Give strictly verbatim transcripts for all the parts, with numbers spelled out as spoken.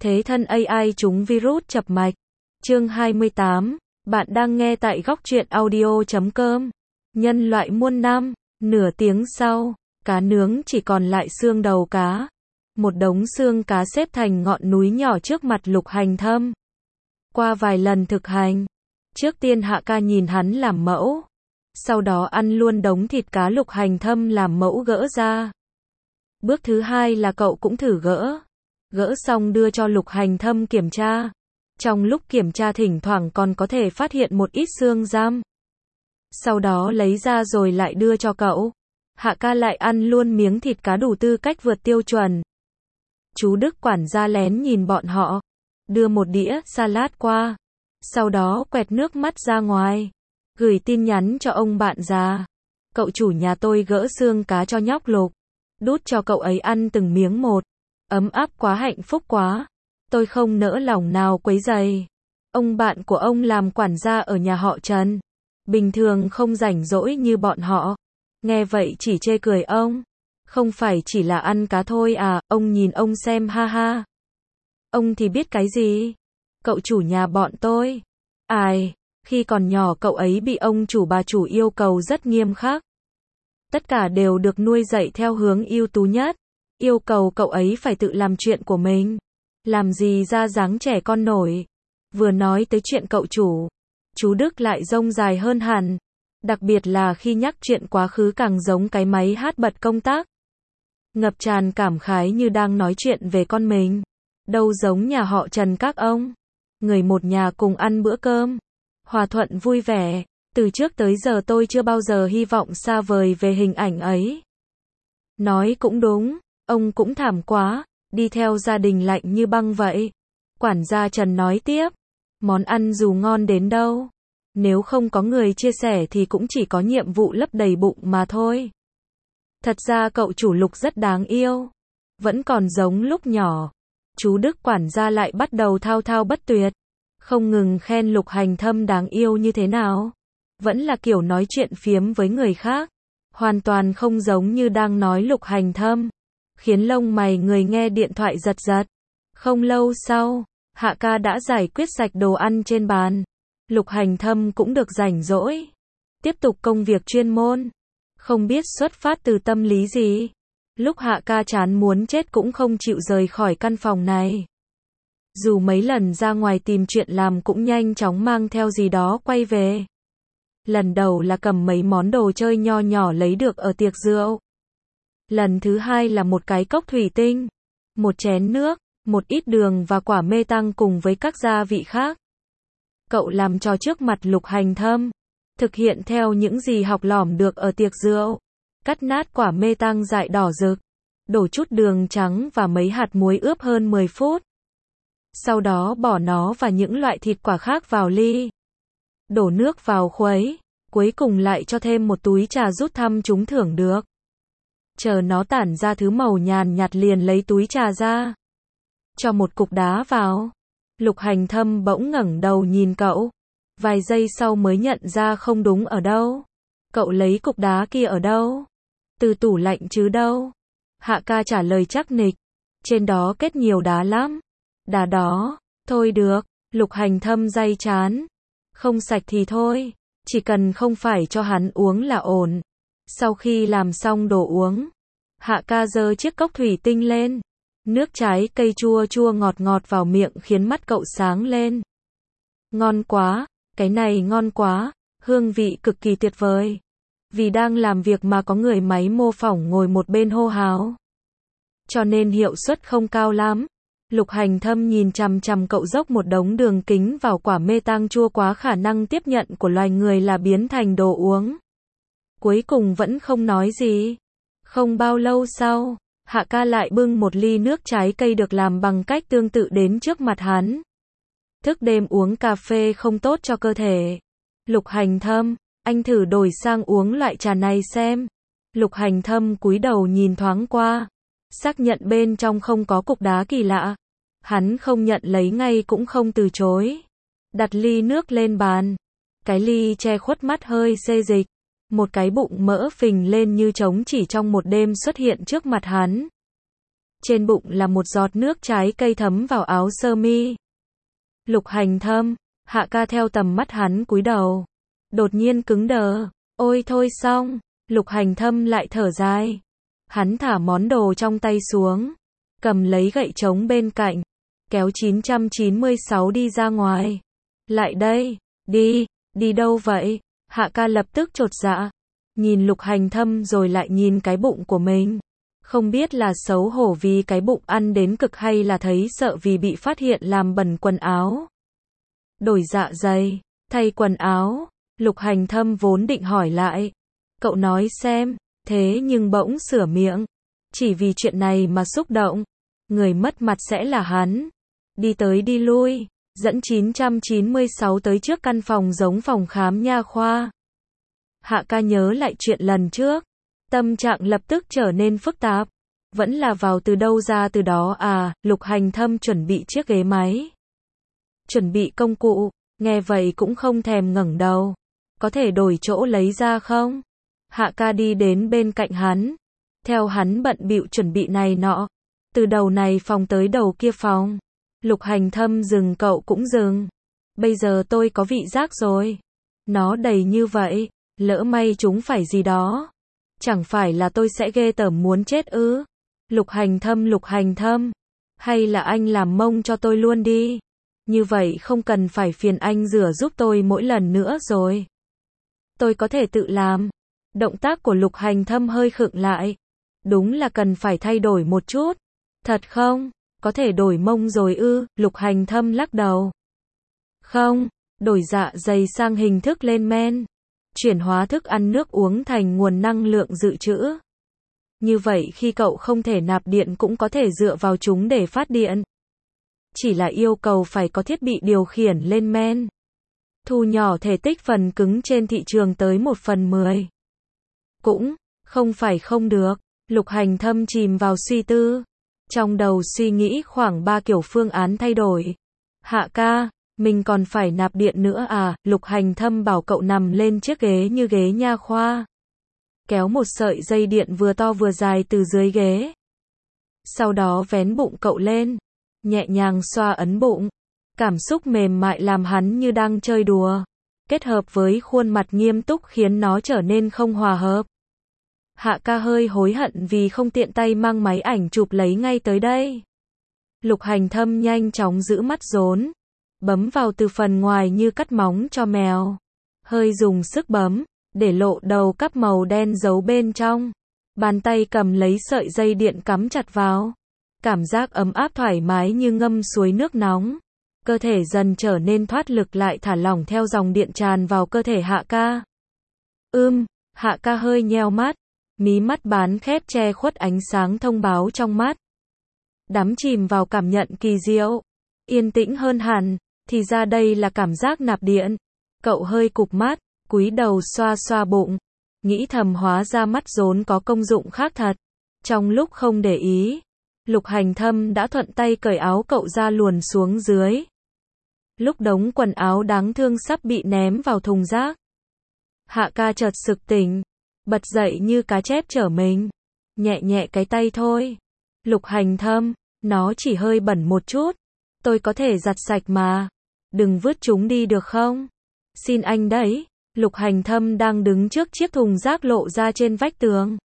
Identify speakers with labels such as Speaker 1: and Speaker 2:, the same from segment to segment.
Speaker 1: Thế thân a i trúng virus chập mạch. Chương hai mươi tám, bạn đang nghe tại góc truyện audio chấm com. Nhân loại muôn năm, nửa tiếng sau, cá nướng chỉ còn lại xương đầu cá. Một đống xương cá xếp thành ngọn núi nhỏ trước mặt Lục Hành Thâm. Qua vài lần thực hành, trước tiên Hạ Ca nhìn hắn làm mẫu, sau đó ăn luôn đống thịt cá Lục Hành Thâm làm mẫu gỡ ra. Bước thứ hai là cậu cũng thử gỡ. Gỡ xong đưa cho Lục Hành Thâm kiểm tra. Trong lúc kiểm tra thỉnh thoảng còn có thể phát hiện một ít xương giam. Sau đó lấy ra rồi lại đưa cho cậu. Hạ Ca lại ăn luôn miếng thịt cá đủ tư cách vượt tiêu chuẩn. Chú Đức quản gia lén nhìn bọn họ, đưa một đĩa salad qua, sau đó quẹt nước mắt ra ngoài, gửi tin nhắn cho ông bạn già. Cậu chủ nhà tôi gỡ xương cá cho nhóc Lục, đút cho cậu ấy ăn từng miếng một. Ấm áp quá, hạnh phúc quá. Tôi không nỡ lòng nào quấy rầy. Ông bạn của ông làm quản gia ở nhà họ Trần, bình thường không rảnh rỗi như bọn họ. Nghe vậy chỉ chê cười ông. Không phải chỉ là ăn cá thôi à, ông nhìn ông xem, ha ha. Ông thì biết cái gì? Cậu chủ nhà bọn tôi. Ai, khi còn nhỏ cậu ấy bị ông chủ bà chủ yêu cầu rất nghiêm khắc. Tất cả đều được nuôi dạy theo hướng ưu tú nhất. Yêu cầu cậu ấy phải tự làm chuyện của mình. Làm gì ra dáng trẻ con nổi. Vừa nói tới chuyện cậu chủ, chú Đức lại rông dài hơn hẳn. Đặc biệt là khi nhắc chuyện quá khứ càng giống cái máy hát bật công tắc. Ngập tràn cảm khái như đang nói chuyện về con mình. Đâu giống nhà họ Trần các ông. Người một nhà cùng ăn bữa cơm. Hòa thuận vui vẻ. Từ trước tới giờ tôi chưa bao giờ hy vọng xa vời về hình ảnh ấy. Nói cũng đúng. Ông cũng thảm quá, đi theo gia đình lạnh như băng vậy. Quản gia Trần nói tiếp, món ăn dù ngon đến đâu, nếu không có người chia sẻ thì cũng chỉ có nhiệm vụ lấp đầy bụng mà thôi. Thật ra cậu chủ Lục rất đáng yêu, vẫn còn giống lúc nhỏ. Chú Đức quản gia lại bắt đầu thao thao bất tuyệt, không ngừng khen Lục Hành Thâm đáng yêu như thế nào. Vẫn là kiểu nói chuyện phiếm với người khác, hoàn toàn không giống như đang nói Lục Hành Thâm. Khiến lông mày người nghe điện thoại giật giật. Không lâu sau, Hạ Ca đã giải quyết sạch đồ ăn trên bàn. Lục Hành Thâm cũng được rảnh rỗi, tiếp tục công việc chuyên môn. Không biết xuất phát từ tâm lý gì, lúc Hạ Ca chán muốn chết cũng không chịu rời khỏi căn phòng này. Dù mấy lần ra ngoài tìm chuyện làm cũng nhanh chóng mang theo gì đó quay về. Lần đầu là cầm mấy món đồ chơi nho nhỏ lấy được ở tiệc rượu. Lần thứ hai là một cái cốc thủy tinh, một chén nước, một ít đường và quả mê tăng cùng với các gia vị khác. Cậu làm cho trước mặt Lục Hành Thâm, thực hiện theo những gì học lỏm được ở tiệc rượu. Cắt nát quả mê tăng dại đỏ rực, đổ chút đường trắng và mấy hạt muối ướp hơn mười phút. Sau đó bỏ nó và những loại thịt quả khác vào ly. Đổ nước vào khuấy, cuối cùng lại cho thêm một túi trà rút thăm trúng thưởng được. Chờ nó tản ra thứ màu nhàn nhạt liền lấy túi trà ra, cho một cục đá vào. Lục Hành Thâm bỗng ngẩng đầu nhìn cậu, vài giây sau mới nhận ra không đúng ở đâu. Cậu lấy cục đá kia ở đâu? Từ tủ lạnh chứ đâu? Hạ Ca trả lời chắc nịch, trên đó kết nhiều đá lắm. Đá đó, thôi được. Lục Hành Thâm day chán, không sạch thì thôi, chỉ cần không phải cho hắn uống là ổn. Sau khi làm xong đồ uống, Hạ Ca giơ chiếc cốc thủy tinh lên. Nước trái cây chua chua ngọt ngọt vào miệng khiến mắt cậu sáng lên. Ngon quá, cái này ngon quá, hương vị cực kỳ tuyệt vời. Vì đang làm việc mà có người máy mô phỏng ngồi một bên hô hào, cho nên hiệu suất không cao lắm. Lục Hành Thâm nhìn chằm chằm cậu dốc một đống đường kính vào quả mê tang chua quá khả năng tiếp nhận của loài người là biến thành đồ uống. Cuối cùng vẫn không nói gì. Không bao lâu sau, Hạ Ca lại bưng một ly nước trái cây được làm bằng cách tương tự đến trước mặt hắn. Thức đêm uống cà phê không tốt cho cơ thể. Lục Hành Thâm, anh thử đổi sang uống loại trà này xem. Lục Hành Thâm cúi đầu nhìn thoáng qua, xác nhận bên trong không có cục đá kỳ lạ. Hắn không nhận lấy ngay cũng không từ chối. Đặt ly nước lên bàn. Cái ly che khuất mắt hơi xê dịch. Một cái bụng mỡ phình lên như trống chỉ trong một đêm xuất hiện trước mặt hắn. trên bụng là một giọt nước trái cây thấm vào áo sơ mi. Lục Hành Thâm, Hạ ca theo tầm mắt hắn cúi đầu. Đột nhiên cứng đờ. Ôi thôi xong. Lục Hành Thâm lại thở dài. Hắn thả món đồ trong tay xuống. Cầm lấy gậy trống bên cạnh. Kéo chín trăm chín mươi sáu đi ra ngoài. Lại đây. Đi. Đi đâu vậy? Hạ ca lập tức chột dạ. Nhìn Lục Hành Thâm rồi lại nhìn cái bụng của mình. Không biết là xấu hổ vì cái bụng ăn đến cực hay là thấy sợ vì bị phát hiện làm bẩn quần áo. Đổi dạ dày, thay quần áo. Lục Hành Thâm vốn định hỏi lại. Cậu nói xem, thế nhưng bỗng sửa miệng. Chỉ vì chuyện này mà xúc động. Người mất mặt sẽ là hắn. Đi tới đi lui, dẫn chín trăm chín mươi sáu tới trước căn phòng giống phòng khám nha khoa. Hạ ca nhớ lại chuyện lần trước. Tâm trạng lập tức trở nên phức tạp. Vẫn là vào từ đâu ra từ đó à, Lục Hành Thâm chuẩn bị chiếc ghế máy. Chuẩn bị công cụ, nghe vậy cũng không thèm ngẩng đầu. Có thể đổi chỗ lấy ra không? Hạ ca đi đến bên cạnh hắn. Theo hắn bận bịu chuẩn bị này nọ. Từ đầu này phòng tới đầu kia phòng. Lục Hành Thâm dừng cậu cũng dừng. Bây giờ tôi có vị giác rồi. Nó đầy như vậy, lỡ may chúng phải gì đó. Chẳng phải là tôi sẽ ghê tởm muốn chết ư? Lục Hành Thâm, Lục Hành Thâm. Hay là anh làm mông cho tôi luôn đi. Như vậy không cần phải phiền anh rửa giúp tôi mỗi lần nữa rồi. Tôi có thể tự làm. Động tác của Lục Hành Thâm hơi khựng lại. Đúng là cần phải thay đổi một chút. Thật không? Có thể đổi mông rồi ư? Lục Hành Thâm lắc đầu. Không, đổi dạ dày sang hình thức lên men. Chuyển hóa thức ăn nước uống thành nguồn năng lượng dự trữ. Như vậy khi cậu không thể nạp điện cũng có thể dựa vào chúng để phát điện. Chỉ là yêu cầu phải có thiết bị điều khiển lên men. Thu nhỏ thể tích phần cứng trên thị trường tới một phần mười. Cũng, không phải không được. Lục Hành Thâm chìm vào suy tư. Trong đầu suy nghĩ khoảng ba kiểu phương án thay đổi. Hạ ca, mình còn phải nạp điện nữa à? Lục Hành Thâm bảo cậu nằm lên chiếc ghế như ghế nha khoa. Kéo một sợi dây điện vừa to vừa dài từ dưới ghế. Sau đó vén bụng cậu lên. Nhẹ nhàng xoa ấn bụng. Cảm xúc mềm mại làm hắn như đang chơi đùa. Kết hợp với khuôn mặt nghiêm túc khiến nó trở nên không hòa hợp. Hạ ca hơi hối hận vì không tiện tay mang máy ảnh chụp lấy ngay tới đây. Lục Hành Thâm nhanh chóng giữ mắt rốn. Bấm vào từ phần ngoài như cắt móng cho mèo. Hơi dùng sức bấm, để lộ đầu cắp màu đen giấu bên trong. Bàn tay cầm lấy sợi dây điện cắm chặt vào. Cảm giác ấm áp thoải mái như ngâm suối nước nóng. Cơ thể dần trở nên thoát lực lại thả lỏng theo dòng điện tràn vào cơ thể Hạ ca. Ưm, Hạ ca hơi nheo mắt. Mí mắt bán khép che khuất ánh sáng thông báo trong mắt. Đắm chìm vào cảm nhận kỳ diệu. Yên tĩnh hơn hẳn. Thì ra đây là cảm giác nạp điện. Cậu hơi cụp mắt, cúi đầu xoa xoa bụng. Nghĩ thầm hóa ra mắt rốn có công dụng khác thật. Trong lúc không để ý, Lục Hành Thâm đã thuận tay cởi áo cậu ra luồn xuống dưới. Lúc đống quần áo đáng thương sắp bị ném vào thùng rác. Hạ ca chợt sực tỉnh. Bật dậy như cá chép chở mình. Nhẹ nhẹ cái tay thôi. Lục Hành Thâm, nó chỉ hơi bẩn một chút. Tôi có thể giặt sạch mà. Đừng vứt chúng đi được không? Xin anh đấy. Lục Hành Thâm đang đứng trước chiếc thùng rác lộ ra trên vách tường.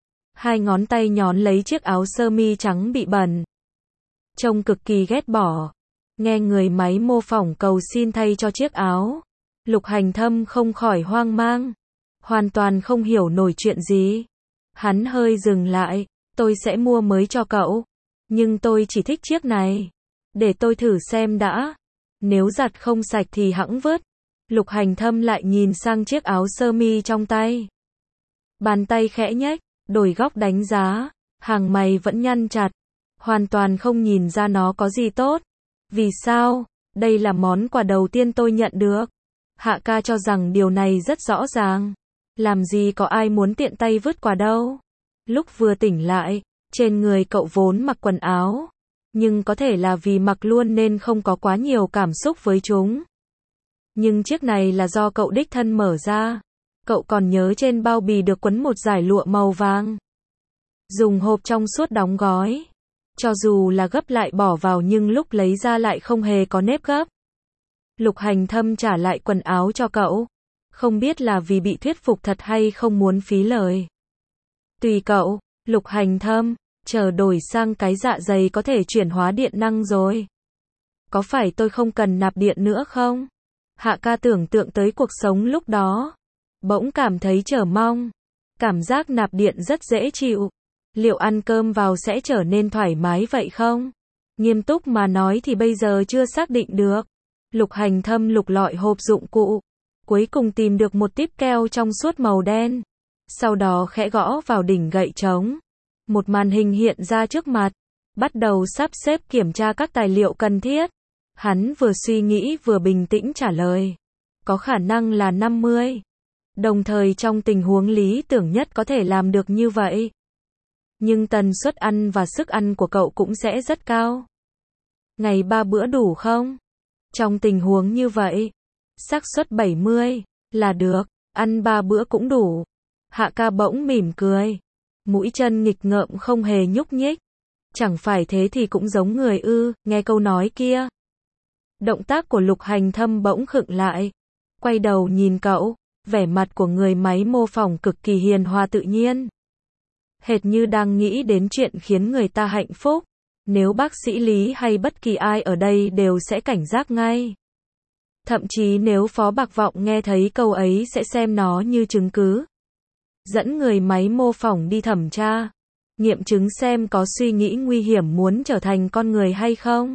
Speaker 1: Hai ngón tay nhón lấy chiếc áo sơ mi trắng bị bẩn. Trông cực kỳ ghét bỏ. Nghe người máy mô phỏng cầu xin thay cho chiếc áo. Lục Hành Thâm không khỏi hoang mang. Hoàn toàn không hiểu nổi chuyện gì. Hắn hơi dừng lại. Tôi sẽ mua mới cho cậu. Nhưng tôi chỉ thích chiếc này. Để tôi thử xem đã. Nếu giặt không sạch thì hẵng vứt. Lục Hành Thâm lại nhìn sang chiếc áo sơ mi trong tay. Bàn tay khẽ nhếch, đổi góc đánh giá. Hàng mày vẫn nhăn chặt. Hoàn toàn không nhìn ra nó có gì tốt. Vì sao? Đây là món quà đầu tiên tôi nhận được. Hạ ca cho rằng điều này rất rõ ràng. Làm gì có ai muốn tiện tay vứt quà đâu. Lúc vừa tỉnh lại, trên người cậu vốn mặc quần áo. Nhưng có thể là vì mặc luôn nên không có quá nhiều cảm xúc với chúng. Nhưng chiếc này là do cậu đích thân mở ra. Cậu còn nhớ trên bao bì được quấn một dải lụa màu vàng. Dùng hộp trong suốt đóng gói. Cho dù là gấp lại bỏ vào nhưng lúc lấy ra lại không hề có nếp gấp. Lục Hành Thâm trả lại quần áo cho cậu. Không biết là vì bị thuyết phục thật hay không muốn phí lời. Tùy cậu, Lục Hành Thâm, chờ đổi sang cái dạ dày có thể chuyển hóa điện năng rồi. Có phải tôi không cần nạp điện nữa không? Hạ ca tưởng tượng tới cuộc sống lúc đó. Bỗng cảm thấy chờ mong. Cảm giác nạp điện rất dễ chịu. Liệu ăn cơm vào sẽ trở nên thoải mái vậy không? Nghiêm túc mà nói thì bây giờ chưa xác định được. Lục Hành Thâm lục lọi hộp dụng cụ. Cuối cùng tìm được một típ keo trong suốt màu đen. Sau đó khẽ gõ vào đỉnh gậy trống. Một màn hình hiện ra trước mặt. Bắt đầu sắp xếp kiểm tra các tài liệu cần thiết. Hắn vừa suy nghĩ vừa bình tĩnh trả lời. Có khả năng là năm mươi. Đồng thời trong tình huống lý tưởng nhất có thể làm được như vậy. Nhưng tần suất ăn và sức ăn của cậu cũng sẽ rất cao. Ngày ba bữa đủ không? Trong tình huống như vậy, xác suất bảy mươi là được, ăn ba bữa cũng đủ. Hạ ca bỗng mỉm cười. Mũi chân nghịch ngợm không hề nhúc nhích. Chẳng phải thế thì cũng giống người ư, nghe câu nói kia. Động tác của Lục Hành Thâm bỗng khựng lại. Quay đầu nhìn cậu, vẻ mặt của người máy mô phỏng cực kỳ hiền hòa tự nhiên. Hệt như đang nghĩ đến chuyện khiến người ta hạnh phúc. Nếu bác sĩ Lý hay bất kỳ ai ở đây đều sẽ cảnh giác ngay. Thậm chí nếu Phó Bạc Vọng nghe thấy câu ấy sẽ xem nó như chứng cứ. Dẫn người máy mô phỏng đi thẩm tra. Nghiệm chứng xem có suy nghĩ nguy hiểm muốn trở thành con người hay không.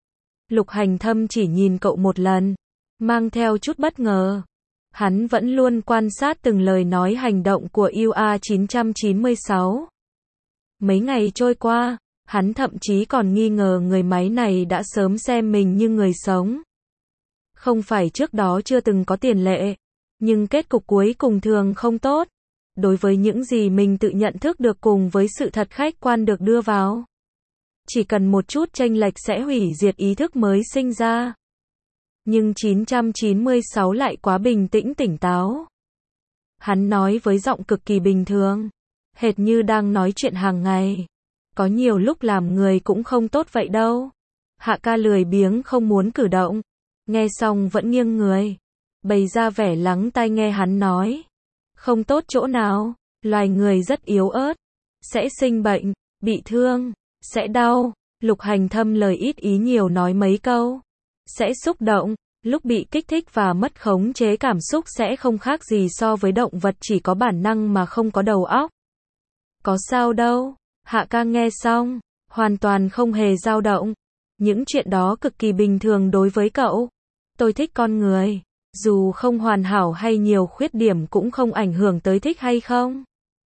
Speaker 1: Lục Hành Thâm chỉ nhìn cậu một lần. Mang theo chút bất ngờ. Hắn vẫn luôn quan sát từng lời nói hành động của U A chín chín sáu. Mấy ngày trôi qua, hắn thậm chí còn nghi ngờ người máy này đã sớm xem mình như người sống. Không phải trước đó chưa từng có tiền lệ, nhưng kết cục cuối cùng thường không tốt. Đối với những gì mình tự nhận thức được cùng với sự thật khách quan được đưa vào. Chỉ cần một chút chênh lệch sẽ hủy diệt ý thức mới sinh ra. Nhưng chín chín sáu lại quá bình tĩnh tỉnh táo. Hắn nói với giọng cực kỳ bình thường, hệt như đang nói chuyện hàng ngày. Có nhiều lúc làm người cũng không tốt vậy đâu. Hạ ca lười biếng không muốn cử động. Nghe xong vẫn nghiêng người. Bày ra vẻ lắng tai nghe hắn nói. Không tốt chỗ nào, loài người rất yếu ớt. Sẽ sinh bệnh, bị thương, sẽ đau. Lục Hành Thâm lời ít ý nhiều nói mấy câu. Sẽ xúc động, lúc bị kích thích và mất khống chế cảm xúc sẽ không khác gì so với động vật chỉ có bản năng mà không có đầu óc. Có sao đâu. Hạ ca nghe xong, hoàn toàn không hề dao động. Những chuyện đó cực kỳ bình thường đối với cậu. Tôi thích con người. Dù không hoàn hảo hay nhiều khuyết điểm cũng không ảnh hưởng tới thích hay không.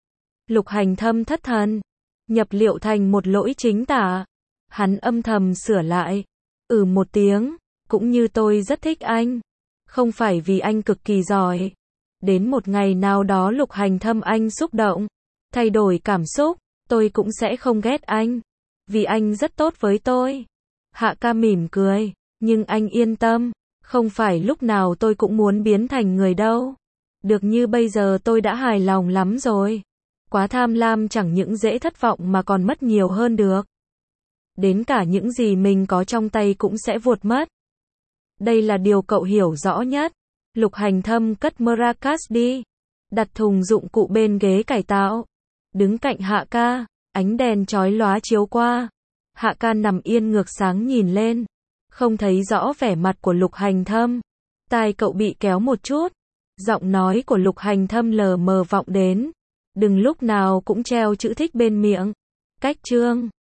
Speaker 1: Lục Hành Thâm thất thần. Nhập liệu thành một lỗi chính tả. Hắn âm thầm sửa lại. Ừ một tiếng. Cũng như tôi rất thích anh. Không phải vì anh cực kỳ giỏi. Đến một ngày nào đó Lục Hành Thâm anh xúc động. Thay đổi cảm xúc. Tôi cũng sẽ không ghét anh. Vì anh rất tốt với tôi. Hạ ca mỉm cười. Nhưng anh yên tâm. Không phải lúc nào tôi cũng muốn biến thành người đâu. Được như bây giờ tôi đã hài lòng lắm rồi. Quá tham lam chẳng những dễ thất vọng mà còn mất nhiều hơn được. Đến cả những gì mình có trong tay cũng sẽ vụt mất. Đây là điều cậu hiểu rõ nhất. Lục Hành Thâm cất maracas đi. Đặt thùng dụng cụ bên ghế cải tạo. Đứng cạnh Hạ ca. Ánh đèn chói lóa chiếu qua. Hạ ca nằm yên ngược sáng nhìn lên. Không thấy rõ vẻ mặt của Lục Hành Thâm. Tai cậu bị kéo một chút. Giọng nói của Lục Hành Thâm lờ mờ vọng đến. Đừng lúc nào cũng treo chữ thích bên miệng. Cách chương